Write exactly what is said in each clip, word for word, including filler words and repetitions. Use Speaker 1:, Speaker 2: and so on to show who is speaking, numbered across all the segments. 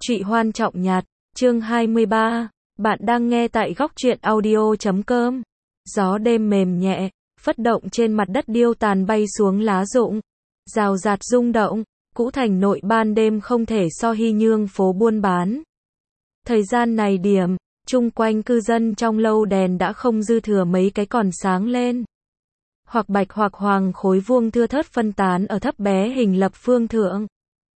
Speaker 1: Trụy Hoan Trọng Nhạt, chương hai mươi ba. Bạn đang nghe tại góc truyện audio chấm com. Gió đêm mềm nhẹ, phất động trên mặt đất điêu tàn bay xuống lá rụng. Rào rạt rung động, cũ thành nội ban đêm không thể so hy nhương phố buôn bán. Thời gian này điểm, chung quanh cư dân trong lâu đèn đã không dư thừa mấy cái còn sáng lên. Hoặc bạch hoặc hoàng khối vuông thưa thớt phân tán ở thấp bé hình lập phương thượng.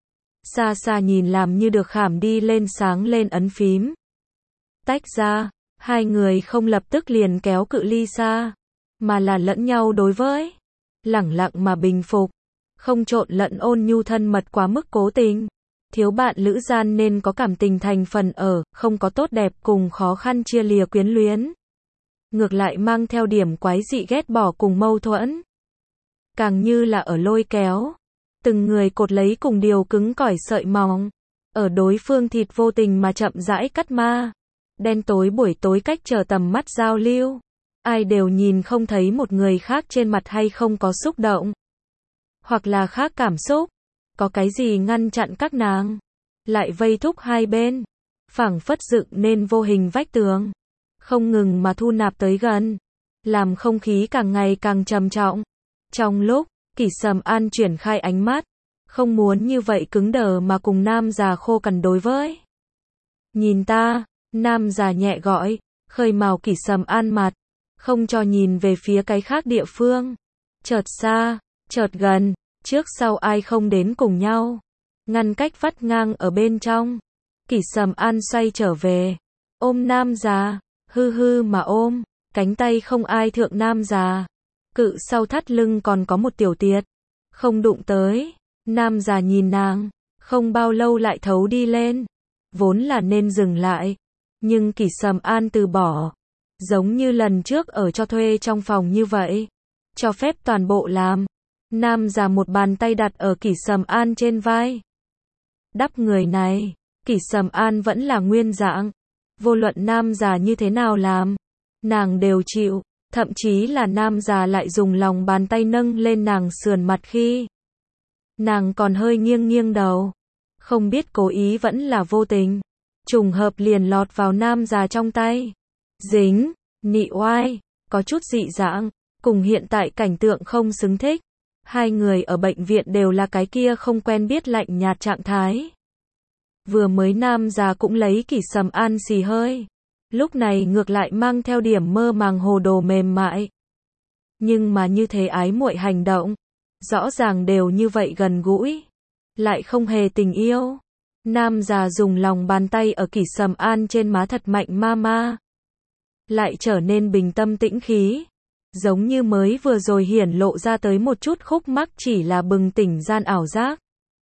Speaker 1: Xa xa nhìn làm như được khảm đi lên sáng lên ấn phím. Tách ra, hai người không lập tức liền kéo cự ly xa, mà là lẫn nhau đối với. Lẳng lặng mà bình phục, không trộn lẫn ôn nhu thân mật quá mức cố tình. Thiếu bạn lữ gian nên có cảm tình thành phần ở, không có tốt đẹp cùng khó khăn chia lìa quyến luyến. Ngược lại mang theo điểm quái dị ghét bỏ cùng mâu thuẫn. Càng như là ở lôi kéo. Từng người cột lấy cùng điều cứng cỏi sợi mỏng. Ở đối phương thịt vô tình mà chậm rãi cắt ma. Đen tối buổi tối cách trở tầm mắt giao lưu. Ai đều nhìn không thấy một người khác trên mặt hay không có xúc động. Hoặc là khác cảm xúc. Có cái gì ngăn chặn các nàng. Lại vây thúc hai bên. Phảng phất dựng nên vô hình vách tường. Không ngừng mà thu nạp tới gần. Làm không khí càng ngày càng trầm trọng. Trong lúc Kỷ Sầm An chuyển khai ánh mắt, không muốn như vậy cứng đờ mà cùng nam già khô cằn đối với. Nhìn ta, nam già nhẹ gọi, khơi mào Kỷ Sầm An mặt, không cho nhìn về phía cái khác địa phương. Chợt xa, chợt gần, trước sau ai không đến cùng nhau. Ngăn cách vắt ngang ở bên trong. Kỷ Sầm An xoay trở về, ôm nam già, hư hư mà ôm, cánh tay không ai thượng nam già. Cự sau thắt lưng còn có một tiểu tiệt. Không đụng tới. Nam già nhìn nàng. Không bao lâu lại thấu đi lên. Vốn là nên dừng lại. Nhưng Kỷ Sầm An từ bỏ. Giống như lần trước ở cho thuê trong phòng như vậy. Cho phép toàn bộ làm. Nam già một bàn tay đặt ở Kỷ Sầm An trên vai. Đắp người này. Kỷ Sầm An vẫn là nguyên dạng. Vô luận nam già như thế nào làm. Nàng đều chịu. Thậm chí là nam già lại dùng lòng bàn tay nâng lên nàng sườn mặt khi nàng còn hơi nghiêng nghiêng đầu. Không biết cố ý vẫn là vô tình. Trùng hợp liền lọt vào nam già trong tay. Dính, nị oai, có chút dị dạng, cùng hiện tại cảnh tượng không xứng thích. Hai người ở bệnh viện đều là cái kia không quen biết lạnh nhạt trạng thái. Vừa mới nam già cũng lấy Kỷ Sầm An xì hơi. Lúc này ngược lại mang theo điểm mơ màng hồ đồ mềm mại. Nhưng mà như thế ái muội hành động, rõ ràng đều như vậy gần gũi, lại không hề tình yêu. Nam già dùng lòng bàn tay ở Kỷ Sầm An trên má thật mạnh ma ma. Lại trở nên bình tâm tĩnh khí. Giống như mới vừa rồi hiển lộ ra tới một chút khúc mắc chỉ là bừng tỉnh gian ảo giác.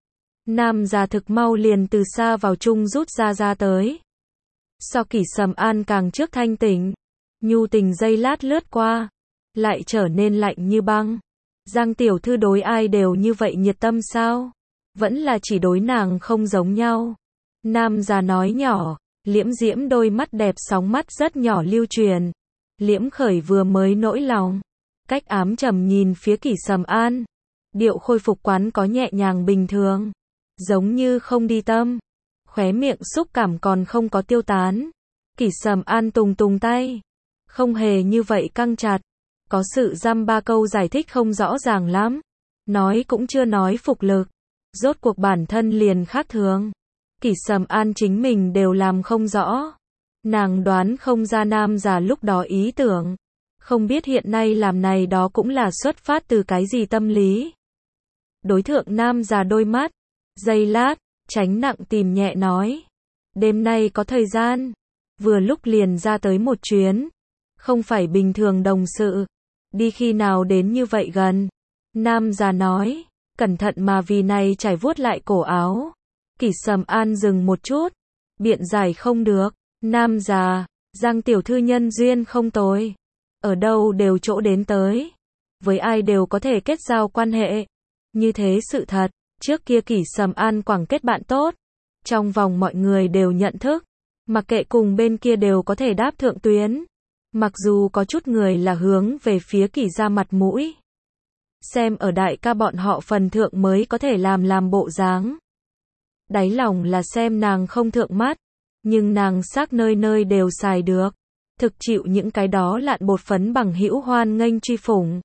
Speaker 1: Nam già thực mau liền từ xa vào chung rút ra ra tới. So Kỷ Sầm An càng trước thanh tỉnh, nhu tình giây lát lướt qua, lại trở nên lạnh như băng. Giang tiểu thư đối ai đều như vậy nhiệt tâm sao? Vẫn là chỉ đối nàng không giống nhau. Nam già nói nhỏ, liễm diễm đôi mắt đẹp sóng mắt rất nhỏ lưu truyền. Liễm khởi vừa mới nỗi lòng, cách ám trầm nhìn phía Kỷ Sầm An. Điệu khôi phục quán có nhẹ nhàng bình thường, giống như không đi tâm. Khóe miệng xúc cảm còn không có tiêu tán. Kỷ Sầm An tùng tùng tay. Không hề như vậy căng chặt. Có sự dăm ba câu giải thích không rõ ràng lắm. Nói cũng chưa nói phục lực. Rốt cuộc bản thân liền khác thường. Kỷ Sầm An chính mình đều làm không rõ. Nàng đoán không ra nam già lúc đó ý tưởng. Không biết hiện nay làm này đó cũng là xuất phát từ cái gì tâm lý. Đối thượng nam già đôi mắt. Giây lát. Tránh nặng tìm nhẹ nói. Đêm nay có thời gian. Vừa lúc liền ra tới một chuyến. Không phải bình thường đồng sự. Đi khi nào đến như vậy gần. Nam già nói. Cẩn thận mà vì này trải vuốt lại cổ áo. Kỷ Sầm An dừng một chút. Biện giải không được. Nam già. Giang tiểu thư nhân duyên không tồi. Ở đâu đều chỗ đến tới. Với ai đều có thể kết giao quan hệ. Như thế sự thật. Trước kia Kỷ Sầm An quảng kết bạn tốt. Trong vòng mọi người đều nhận thức. Mặc kệ cùng bên kia đều có thể đáp thượng tuyến. Mặc dù có chút người là hướng về phía Kỷ gia mặt mũi. Xem ở đại ca bọn họ phần thượng mới có thể làm làm bộ dáng. Đáy lòng là xem nàng không thượng mắt, nhưng nàng xác nơi nơi đều xài được. Thực chịu những cái đó lạn bột phấn bằng hữu hoan nghênh truy phủng.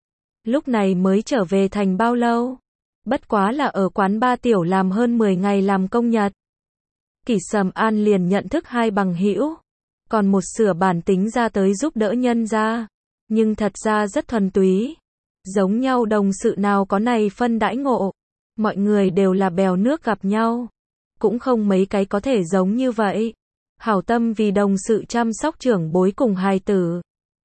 Speaker 1: Lúc này mới trở về thành bao lâu? Bất quá là ở quán ba tiểu làm hơn mười ngày làm công nhật. Kỷ Sầm An liền nhận thức hai bằng hữu, còn một sửa bản tính ra tới giúp đỡ nhân ra, nhưng thật ra rất thuần túy. Giống nhau đồng sự nào có này phân đãi ngộ, mọi người đều là bèo nước gặp nhau, cũng không mấy cái có thể giống như vậy. Hảo tâm vì đồng sự chăm sóc trưởng bối cùng hài tử,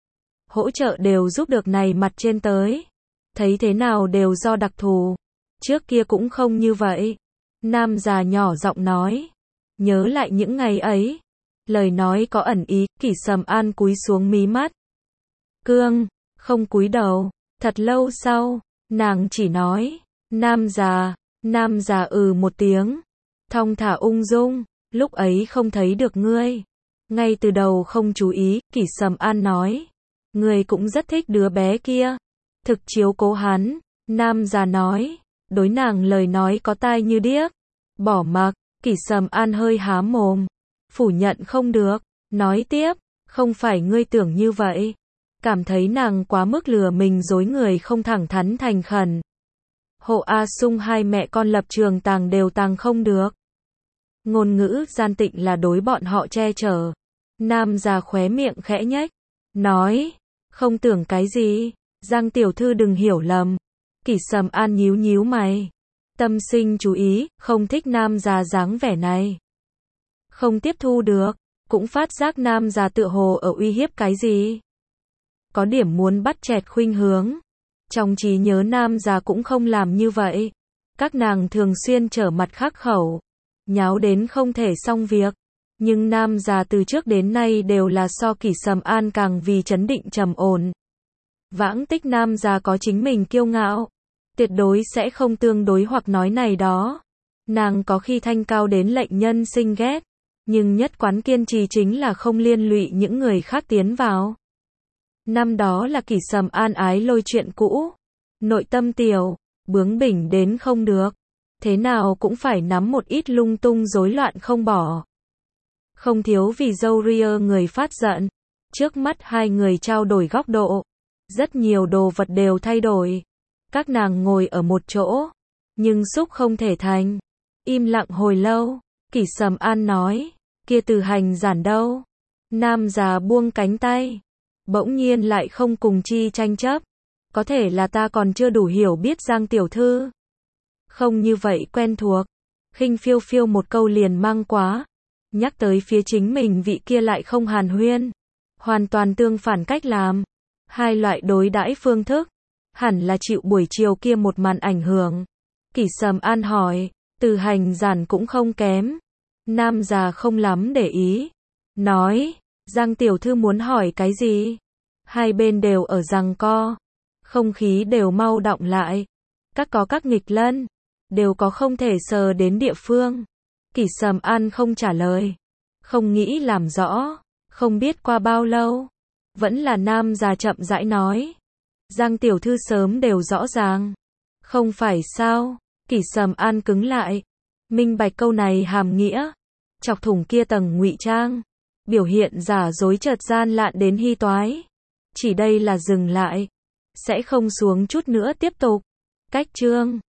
Speaker 1: hỗ trợ đều giúp được này mặt trên tới, thấy thế nào đều do đặc thù, trước kia cũng không như vậy. Nam già nhỏ giọng nói, nhớ lại những ngày ấy, lời nói có ẩn ý. Kỷ Sầm An cúi xuống mí mắt, cương, không cúi đầu. Thật lâu sau, nàng chỉ nói, Nam già. Nam già ừ một tiếng, thong thả ung dung, lúc ấy không thấy được ngươi, ngay từ đầu không chú ý. Kỷ Sầm An nói, ngươi cũng rất thích đứa bé kia, thực chiếu cố hắn. Nam già nói, đối nàng lời nói có tai như điếc, bỏ mặc. Kỷ Sầm An hơi há mồm, phủ nhận không được, nói tiếp, không phải ngươi tưởng như vậy. Cảm thấy nàng quá mức lừa mình dối người, không thẳng thắn thành khẩn. Hộ A Sung hai mẹ con lập trường tàng đều tàng không được. Ngôn ngữ gian tịnh là đối bọn họ che chở. Nam già khóe miệng khẽ nhếch, nói, không tưởng cái gì, Giang tiểu thư đừng hiểu lầm. Kỷ Sầm An nhíu nhíu mày, tâm sinh chú ý, không thích nam già dáng vẻ này. Không tiếp thu được, cũng phát giác nam già tựa hồ ở uy hiếp cái gì. Có điểm muốn bắt chẹt khuynh hướng. Trong trí nhớ nam già cũng không làm như vậy. Các nàng thường xuyên trở mặt khắc khẩu, nháo đến không thể xong việc. Nhưng nam già từ trước đến nay đều là so Kỷ Sầm An càng vì trấn định trầm ổn. Vãng tích nam già có chính mình kiêu ngạo, tuyệt đối sẽ không tương đối hoặc nói này đó. Nàng có khi thanh cao đến lệnh nhân sinh ghét, nhưng nhất quán kiên trì chính là không liên lụy những người khác tiến vào. Năm đó là Kỷ Sầm An ái lôi chuyện cũ, nội tâm tiểu, bướng bỉnh đến không được, thế nào cũng phải nắm một ít lung tung rối loạn không bỏ. Không thiếu vì dâu ria người phát giận, trước mắt hai người trao đổi góc độ, rất nhiều đồ vật đều thay đổi. Các nàng ngồi ở một chỗ, nhưng xúc không thể thành. Im lặng hồi lâu, Kỷ Sầm An nói, kia Từ Hành Giản đâu? Nam già buông cánh tay, bỗng nhiên lại không cùng chi tranh chấp. Có thể là ta còn chưa đủ hiểu biết Giang tiểu thư, không như vậy quen thuộc. Khinh phiêu phiêu một câu liền mang quá, nhắc tới phía chính mình vị kia lại không hàn huyên, hoàn toàn tương phản cách làm. Hai loại đối đãi phương thức, hẳn là chịu buổi chiều kia một màn ảnh hưởng. Kỷ Sầm An hỏi, Từ Hành Giản cũng không kém. Nam già không lắm để ý, nói, Giang tiểu thư muốn hỏi cái gì? Hai bên đều ở giằng co, không khí đều mau đọng lại. Các có các nghịch lân, đều có không thể sờ đến địa phương. Kỷ Sầm An không trả lời, không nghĩ làm rõ. Không biết qua bao lâu, vẫn là nam già chậm rãi nói, Giang tiểu thư sớm đều rõ ràng, không phải sao? Kỷ Sầm An cứng lại, minh bạch câu này hàm nghĩa, chọc thủng kia tầng ngụy trang, biểu hiện giả dối chợt gian lạn đến hy toái. Chỉ đây là dừng lại, sẽ không xuống chút nữa tiếp tục. Cách chương